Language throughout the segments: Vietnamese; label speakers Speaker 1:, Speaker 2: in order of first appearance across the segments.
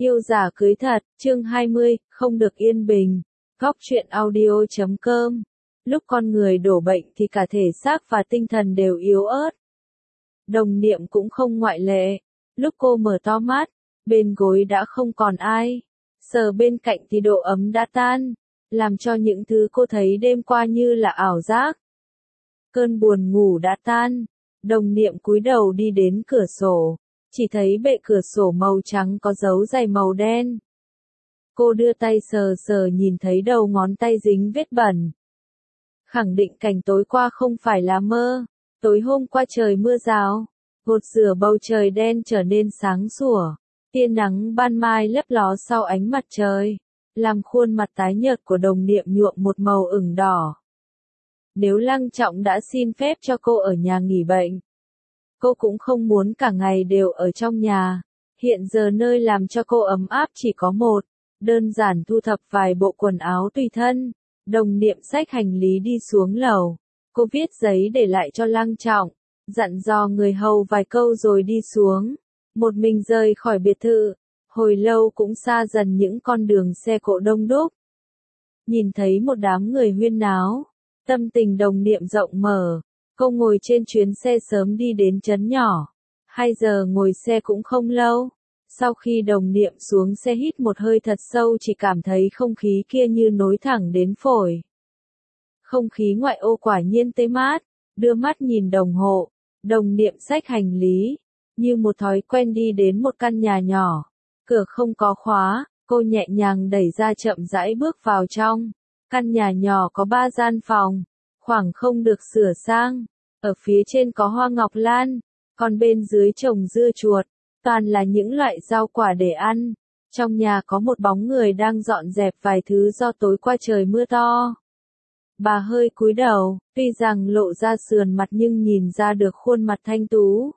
Speaker 1: Yêu giả cưới thật, chương 20, không được yên bình. Góc truyện audio.com. Lúc con người đổ bệnh thì cả thể xác và tinh thần đều yếu ớt. Đồng Niệm cũng không ngoại lệ. Lúc cô mở to mắt, bên gối đã không còn ai. Sờ bên cạnh thì độ ấm đã tan, làm cho những thứ cô thấy đêm qua như là ảo giác. Cơn buồn ngủ đã tan, Đồng Niệm cúi đầu đi đến cửa sổ, chỉ thấy bệ cửa sổ màu trắng có dấu giày màu đen. Cô đưa tay sờ sờ nhìn thấy đầu ngón tay dính vết bẩn. Khẳng định cảnh tối qua không phải là mơ, tối hôm qua trời mưa rào, gột rửa bầu trời đen trở nên sáng sủa, tia nắng ban mai lấp ló sau ánh mặt trời, làm khuôn mặt tái nhợt của Đồng Niệm nhuộm một màu ửng đỏ. Nếu Lăng Trọng đã xin phép cho cô ở nhà nghỉ bệnh, cô cũng không muốn cả ngày đều ở trong nhà. Hiện giờ nơi làm cho cô ấm áp chỉ có một, đơn giản thu thập vài bộ quần áo tùy thân. Đồng Niệm xách hành lý đi xuống lầu. Cô viết giấy để lại cho Lăng Trọng, dặn dò người hầu vài câu rồi đi xuống. Một mình rời khỏi biệt thự, hồi lâu cũng xa dần những con đường xe cộ đông đúc. Nhìn thấy một đám người huyên náo, tâm tình Đồng Niệm rộng mở. Cô ngồi trên chuyến xe sớm đi đến trấn nhỏ. 2 giờ ngồi xe cũng không lâu. Sau khi Đồng Niệm xuống xe hít một hơi thật sâu chỉ cảm thấy không khí kia như nối thẳng đến phổi. Không khí ngoại ô quả nhiên tê mát. Đưa mắt nhìn đồng hồ, Đồng Niệm xách hành lý, như một thói quen đi đến một căn nhà nhỏ. Cửa không có khóa, cô nhẹ nhàng đẩy ra chậm rãi bước vào trong. Căn nhà nhỏ có 3 gian phòng, khoảng không được sửa sang. Ở phía trên có hoa ngọc lan, còn bên dưới trồng dưa chuột, toàn là những loại rau quả để ăn. Trong nhà có một bóng người đang dọn dẹp vài thứ do tối qua trời mưa to. Bà hơi cúi đầu, tuy rằng lộ ra sườn mặt nhưng nhìn ra được khuôn mặt thanh tú.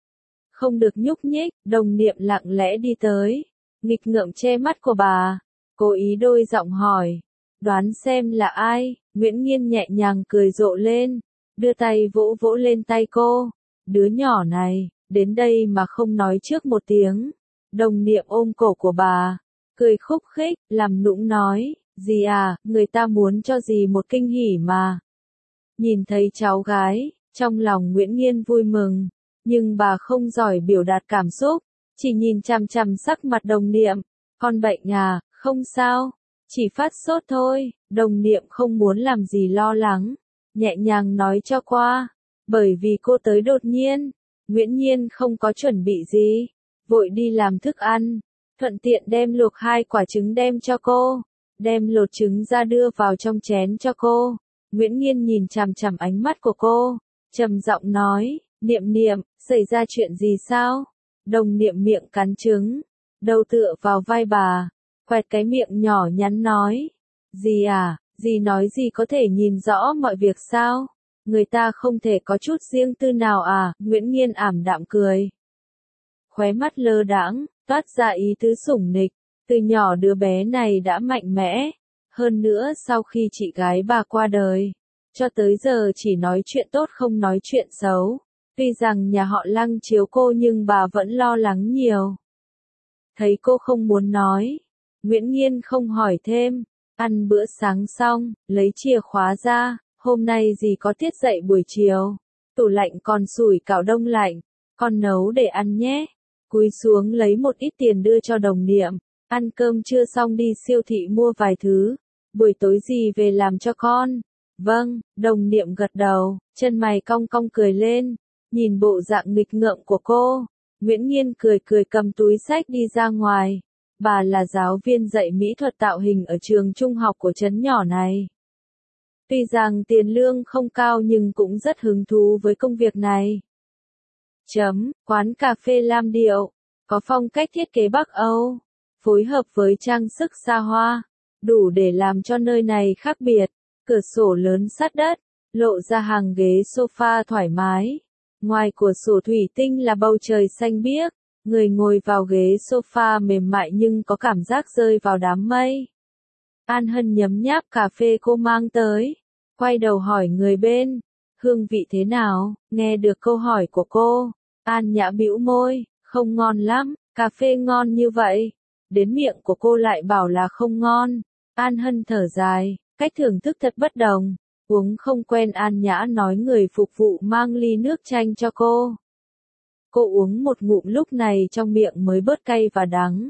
Speaker 1: Không được nhúc nhích, Đồng Niệm lặng lẽ đi tới, nghịch ngợm che mắt của bà, cố ý đôi giọng hỏi, đoán xem là ai. Nguyễn Nghiên nhẹ nhàng cười rộ lên, đưa tay vỗ vỗ lên tay cô. Đứa nhỏ này, đến đây mà không nói trước một tiếng. Đồng Niệm ôm cổ của bà, cười khúc khích, làm nũng nói, dì à, người ta muốn cho dì một kinh hỉ mà. Nhìn thấy cháu gái, trong lòng Nguyễn Nghiên vui mừng, nhưng bà không giỏi biểu đạt cảm xúc, chỉ nhìn chằm chằm sắc mặt Đồng Niệm. Con bệnh à, không sao, chỉ phát sốt thôi. Đồng Niệm không muốn làm gì lo lắng, nhẹ nhàng nói cho qua, bởi vì cô tới đột nhiên. Nguyễn Nhiên không có chuẩn bị gì, vội đi làm thức ăn, thuận tiện đem luộc 2 quả trứng đem cho cô, đem lột trứng ra đưa vào trong chén cho cô. Nguyễn Nhiên nhìn chằm chằm ánh mắt của cô, trầm giọng nói, Niệm Niệm, xảy ra chuyện gì sao? Đồng Niệm miệng cắn trứng, đầu tựa vào vai bà, quẹt cái miệng nhỏ nhắn nói, dì à, dì nói dì có thể nhìn rõ mọi việc sao? Người ta không thể có chút riêng tư nào à? Nguyễn Nghiên ảm đạm cười, khóe mắt lơ đãng, toát ra ý tứ sủng nịch. Từ nhỏ đứa bé này đã mạnh mẽ, hơn nữa sau khi chị gái bà qua đời, cho tới giờ chỉ nói chuyện tốt không nói chuyện xấu. Tuy rằng nhà họ Lăng chiếu cô nhưng bà vẫn lo lắng nhiều. Thấy cô không muốn nói, Nguyễn Nghiên không hỏi thêm. Ăn bữa sáng xong, lấy chìa khóa ra, hôm nay dì có tiết dạy buổi chiều. Tủ lạnh còn sủi cảo đông lạnh, con nấu để ăn nhé. Cúi xuống lấy một ít tiền đưa cho Đồng Niệm. Ăn cơm trưa xong đi siêu thị mua vài thứ, buổi tối dì về làm cho con. Vâng, Đồng Niệm gật đầu, chân mày cong cong cười lên, nhìn bộ dạng nghịch ngợm của cô. Nguyễn Nghiên cười cười cầm túi xách đi ra ngoài. Bà là giáo viên dạy mỹ thuật tạo hình ở trường trung học của trấn nhỏ này. Tuy rằng tiền lương không cao nhưng cũng rất hứng thú với công việc này. Quán cà phê Lam Điệu, có phong cách thiết kế Bắc Âu, phối hợp với trang sức xa hoa, đủ để làm cho nơi này khác biệt. Cửa sổ lớn sát đất, lộ ra hàng ghế sofa thoải mái. Ngoài cửa sổ thủy tinh là bầu trời xanh biếc, người ngồi vào ghế sofa mềm mại nhưng có cảm giác rơi vào đám mây. An Hân nhấm nháp cà phê cô mang tới, quay đầu hỏi người bên, hương vị thế nào? Nghe được câu hỏi của cô, An Nhã bĩu môi, không ngon lắm, cà phê ngon như vậy. đến miệng của cô lại bảo là không ngon. An Hân thở dài, cách thưởng thức thật bất đồng. Uống không quen An Nhã nói người phục vụ mang ly nước chanh cho cô. Cô uống một ngụm lúc này trong miệng mới bớt cay và đắng.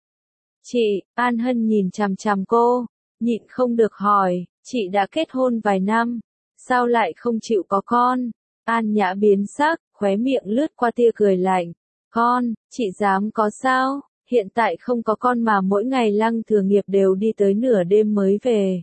Speaker 1: Chị, An Hân nhìn chằm chằm cô, nhịn không được hỏi, chị đã kết hôn vài năm, sao lại không chịu có con? An Nhã biến sắc, khóe miệng lướt qua tia cười lạnh. Con, chị dám có sao? Hiện tại không có con mà mỗi ngày Lăng Thừa Nghiệp đều đi tới nửa đêm mới về.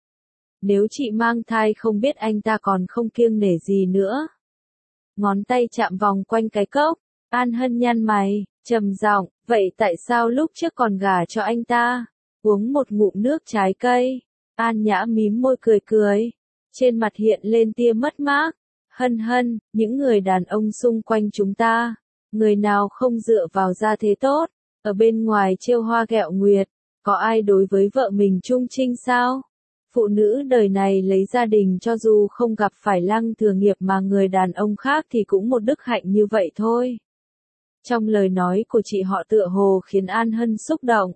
Speaker 1: Nếu chị mang thai không biết anh ta còn không kiêng nể gì nữa. Ngón tay chạm vòng quanh cái cốc, An Hân nhăn mày, trầm giọng, vậy tại sao lúc trước còn gả cho anh ta? Uống một ngụm nước trái cây. An Nhã mím môi cười cười, trên mặt hiện lên tia mất mát. Hân Hân, những người đàn ông xung quanh chúng ta, người nào không dựa vào gia thế tốt, ở bên ngoài trêu hoa ghẹo nguyệt, có ai đối với vợ mình trung trinh sao? Phụ nữ đời này lấy gia đình cho dù không gặp phải Lăng Thừa Nghiệp mà người đàn ông khác thì cũng một đức hạnh như vậy thôi. Trong lời nói của chị họ tựa hồ khiến An Hân xúc động.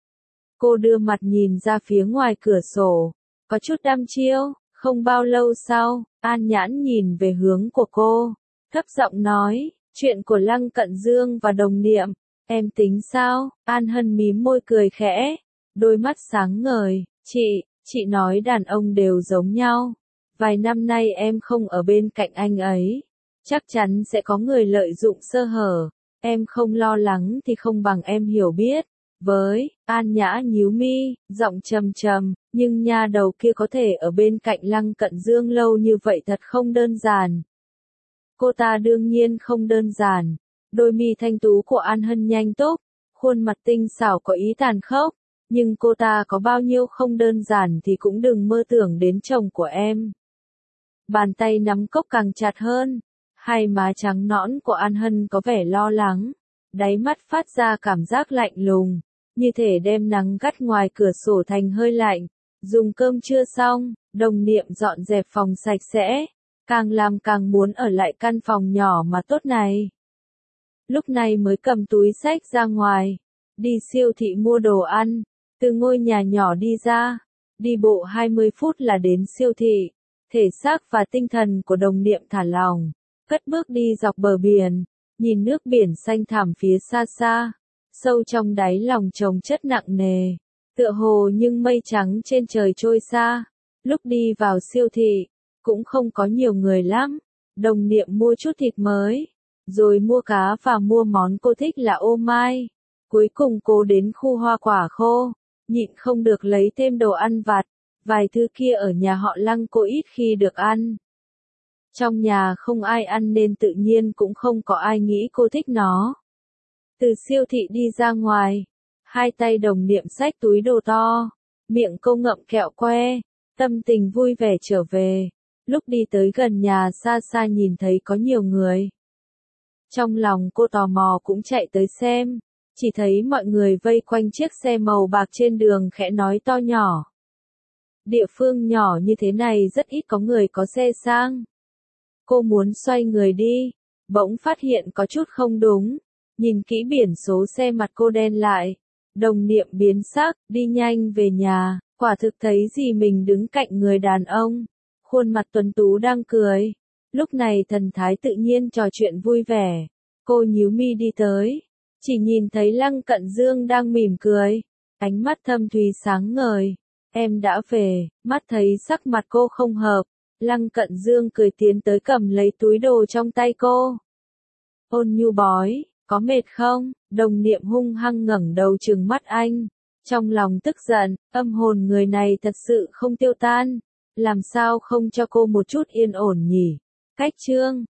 Speaker 1: Cô đưa mặt nhìn ra phía ngoài cửa sổ, có chút đăm chiêu. Không bao lâu sau, An Nhãn nhìn về hướng của cô, thấp giọng nói, chuyện của Lăng Cận Dương và đồng niệm, em tính sao? An Hân mím môi cười khẽ, đôi mắt sáng ngời, chị nói đàn ông đều giống nhau. Vài năm nay em không ở bên cạnh anh ấy, chắc chắn sẽ có người lợi dụng sơ hở, em không lo lắng thì không bằng em hiểu biết. Với, An Nhã nhíu mi, giọng trầm trầm, nhưng nha đầu kia có thể ở bên cạnh Lăng Cận Dương lâu như vậy thật không đơn giản. Cô ta đương nhiên không đơn giản, đôi mi thanh tú của An Hân nhanh túc, khuôn mặt tinh xảo có ý tàn khốc, nhưng cô ta có bao nhiêu không đơn giản thì cũng đừng mơ tưởng đến chồng của em. Bàn tay nắm cốc càng chặt hơn, hai má trắng nõn của An Hân có vẻ lo lắng, đáy mắt phát ra cảm giác lạnh lùng. Như thể đem nắng gắt ngoài cửa sổ thành hơi lạnh. Dùng cơm chưa xong, đồng niệm dọn dẹp phòng sạch sẽ, càng làm càng muốn ở lại căn phòng nhỏ mà tốt này. Lúc này mới cầm túi xách ra ngoài, đi siêu thị mua đồ ăn, từ ngôi nhà nhỏ đi ra, đi bộ 20 phút là đến siêu thị, thể xác và tinh thần của đồng niệm thả lỏng, cất bước đi dọc bờ biển, nhìn nước biển xanh thẳm phía xa xa. Sâu trong đáy lòng chồng chất nặng nề, tựa hồ nhưng mây trắng trên trời trôi xa. Lúc đi vào siêu thị, cũng không có nhiều người lắm. Đồng niệm mua chút thịt mới, rồi mua cá và mua món cô thích là ô mai. Cuối cùng cô đến khu hoa quả khô, nhịn không được lấy thêm đồ ăn vặt, vài thứ kia ở nhà họ Lăng cô ít khi được ăn. Trong nhà không ai ăn nên tự nhiên cũng không có ai nghĩ cô thích nó. Từ siêu thị đi ra ngoài, hai tay đồng niệm xách túi đồ to, miệng cô ngậm kẹo que, tâm tình vui vẻ trở về. Lúc đi tới gần nhà xa xa nhìn thấy có nhiều người. Trong lòng cô tò mò cũng chạy tới xem, chỉ thấy mọi người vây quanh chiếc xe màu bạc trên đường khẽ nói to nhỏ. Địa phương nhỏ như thế này rất ít có người có xe sang. Cô muốn xoay người đi, bỗng phát hiện có chút không đúng. Nhìn kỹ biển số xe mặt cô đen lại, đồng niệm biến sắc, đi nhanh về nhà, quả thực thấy gì mình đứng cạnh người đàn ông, khuôn mặt tuấn tú đang cười, lúc này thần thái tự nhiên trò chuyện vui vẻ, cô nhíu mi đi tới, chỉ nhìn thấy Lăng Cận Dương đang mỉm cười, ánh mắt thâm thúy sáng ngời, em đã về, mắt thấy sắc mặt cô không hợp, Lăng Cận Dương cười tiến tới cầm lấy túi đồ trong tay cô. Ôn nhu bói. Có mệt không? Đồng niệm hung hăng ngẩng đầu trừng mắt anh. Trong lòng tức giận, âm hồn người này thật sự không tiêu tan. Làm sao không cho cô một chút yên ổn nhỉ? Cách chương